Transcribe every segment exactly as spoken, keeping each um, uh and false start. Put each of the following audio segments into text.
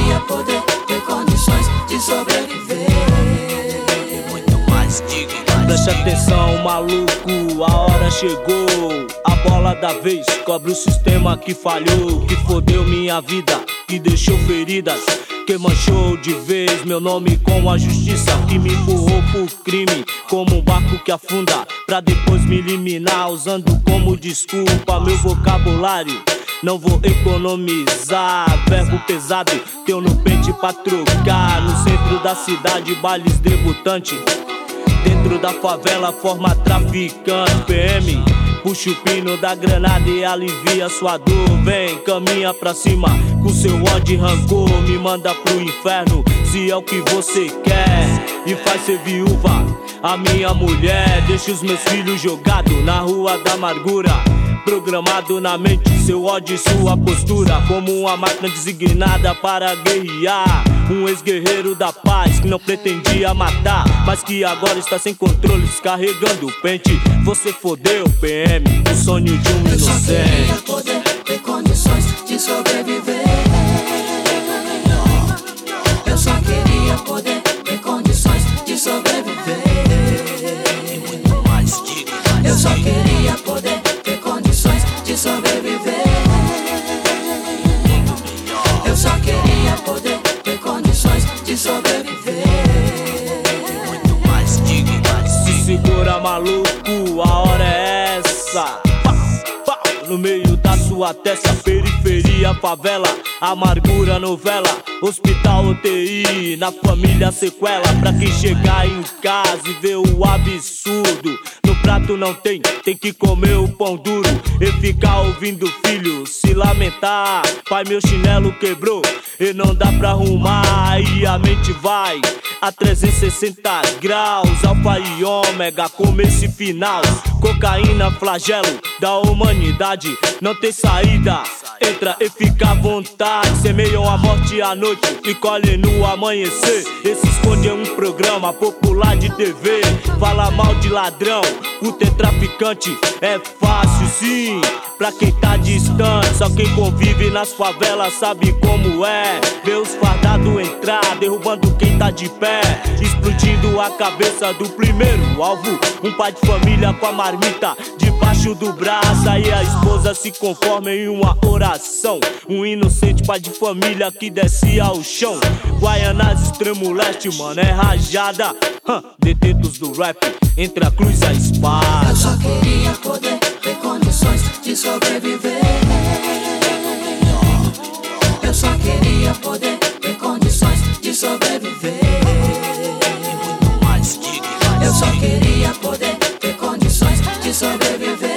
queria poder ter condições de sobreviver. E muito mais digno. Preste atenção, maluco, a hora chegou. A bola da vez cobre o sistema que falhou, que fodeu minha vida, que deixou feridas, que manchou de vez meu nome com a justiça, que me empurrou pro crime como um barco que afunda, pra depois me eliminar usando como desculpa meu vocabulário. Não vou economizar, verbo pesado tenho no pente pra trocar. No centro da cidade, bailes debutante, dentro da favela forma traficante. P M puxa o pino da granada e alivia sua dor. Vem, caminha pra cima com seu ódio e rancor. Me manda pro inferno se é o que você quer, e faz ser viúva a minha mulher. Deixa os meus filhos jogados na rua da amargura, programado na mente seu ódio e sua postura, como uma máquina designada para guerrear. Um ex-guerreiro da paz que não pretendia matar, mas que agora está sem controles, carregando o pente. Você fodeu, P M, o sonho de um inocente. Eu só queria poder ter condições de sobreviver. Eu só queria poder ter condições de sobreviver. E muito mais digno. Eu só queria poder ter condições de sobreviver. Eu só queria poder ter condições de sobreviver. E muito mais digno. Se segura, maluco, a hora é essa. Pau, pau, no meio da sua testa, periferia, favela, amargura, novela, hospital, U T I, na família sequela. Pra quem chegar em casa e ver o absurdo, no prato não tem, tem que comer o pão duro e ficar ouvindo o filho se lamentar. Pai, meu chinelo quebrou e não dá pra arrumar. Aí a mente vai a trezentos e sessenta graus, alfa e ômega, começo e final. Cocaína, flagelo da humanidade, não tem saída, entra e fica à vontade. Semeiam a morte à noite e colhem no amanhecer. Esse esconde é um programa popular de T V. Fala mal de ladrão, puta é traficante. É fácil sim, pra quem tá distante. Só quem convive nas favelas sabe como é. Ver os fardados entrar, derrubando quem tá de pé, explodindo a cabeça do primeiro alvo. Um pai de família com a marmita debaixo do braço, aí a esposa se conforma em uma oração. Um inocente pai de família que desce ao chão. Guaianás, extremo leste, mano, é rajada. Hum, detentos do rap, entre a cruz e a espada. Eu só queria poder ter condições de sobreviver. Eu só queria poder ter condições de sobreviver. E muito mais digno. Eu só queria poder ter condições de sobreviver.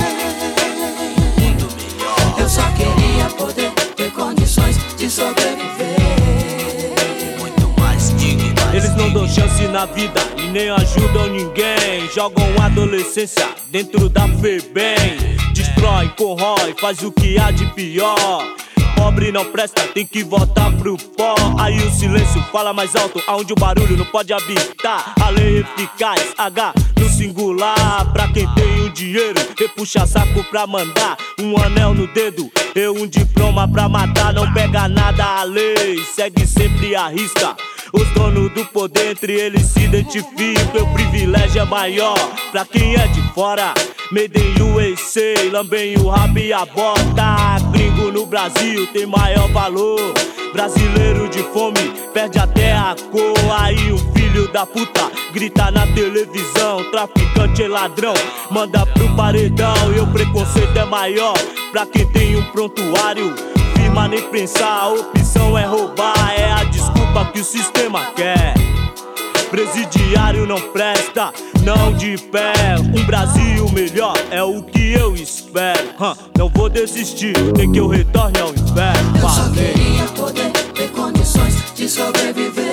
Muito melhor. Eu só queria poder ter condições de sobreviver. E muito mais digno. Eles não dão chance na vida e nem ajudam ninguém. Jogam a adolescência dentro da FEBEM. Destrói, corrói, faz o que há de pior. Pobre não presta, tem que voltar pro pó. Aí o silêncio fala mais alto, aonde o barulho não pode habitar. A lei eficaz, H no singular. Pra quem tem o dinheiro e puxa saco pra mandar. Um anel no dedo e um diploma pra matar. Não pega nada a lei, segue sempre a risca. Os donos do poder, entre eles se identificam. O privilégio é maior pra quem é de fora. Made in U S A, lambem o rabo e a bota. Gringo no Brasil tem maior valor. Brasileiro de fome perde até a cor. Aí um filho da puta grita na televisão. Traficante é ladrão, manda pro paredão. E o preconceito é maior pra quem tem um prontuário. Firma nem pensar, a opção é roubar. É a desculpa que o sistema quer. Presidiário não presta, não de pé. Um Brasil melhor é o que eu espero. Hum, não vou desistir, nem que eu retorne ao inferno. Eu só queria poder ter condições de sobreviver.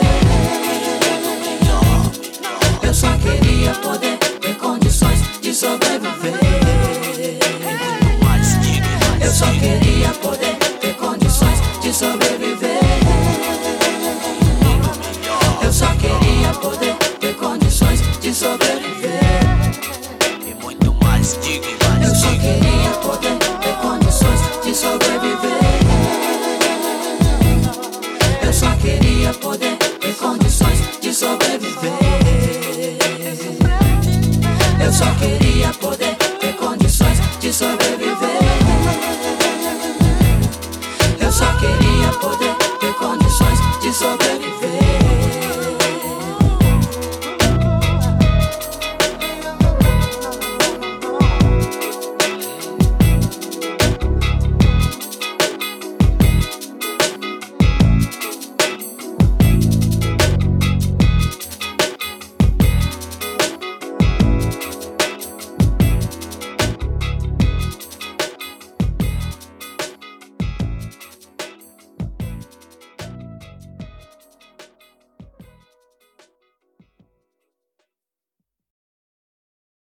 Eu só queria poder ter condições de sobreviver. Eu só queria poder ter condições de sobreviver. Eu só queria poder ter condições de sobreviver. E muito mais digno. Eu só queria poder ter condições de sobreviver. queria poder